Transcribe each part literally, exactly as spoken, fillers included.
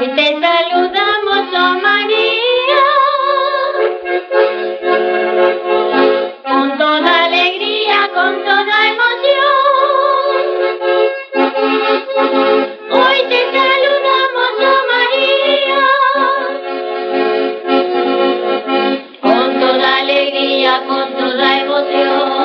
Hoy te saludamos, oh María, con toda alegría, con toda emoción. Hoy te saludamos, oh María, con toda alegría, con toda emoción.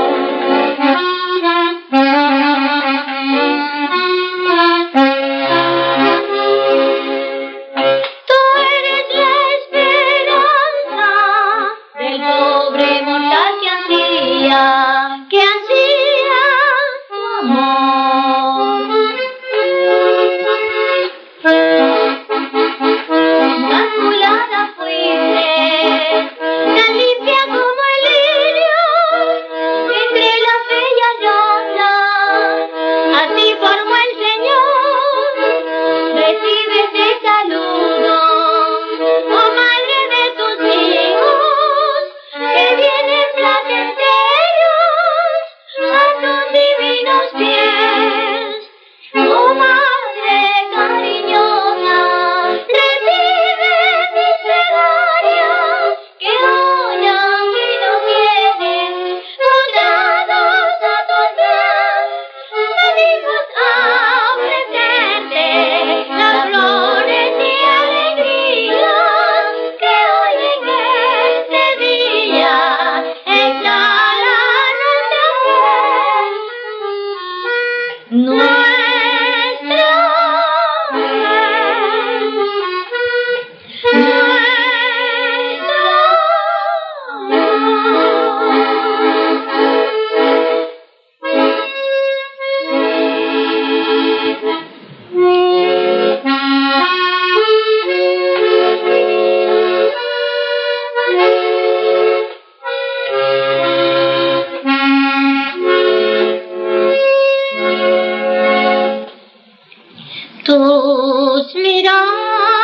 Pobre mortal que ansía, que ansía tu amor. Inmaculada fuiste, tan limpia como el lirio, entre la fe y allá, a ti formó el Señor, recibe ese saludo, oh madre de tus hijos, que vienen placenteros a tus divinos pies. Oh madre cariñosa, recibe mis plegarias, que hoy aquí nos tienen postrados a tus pies. Venimos a ofrecerte las flores y alegrías que hoy en este día exhala nuestra fe, nuestra fe. Tus miradas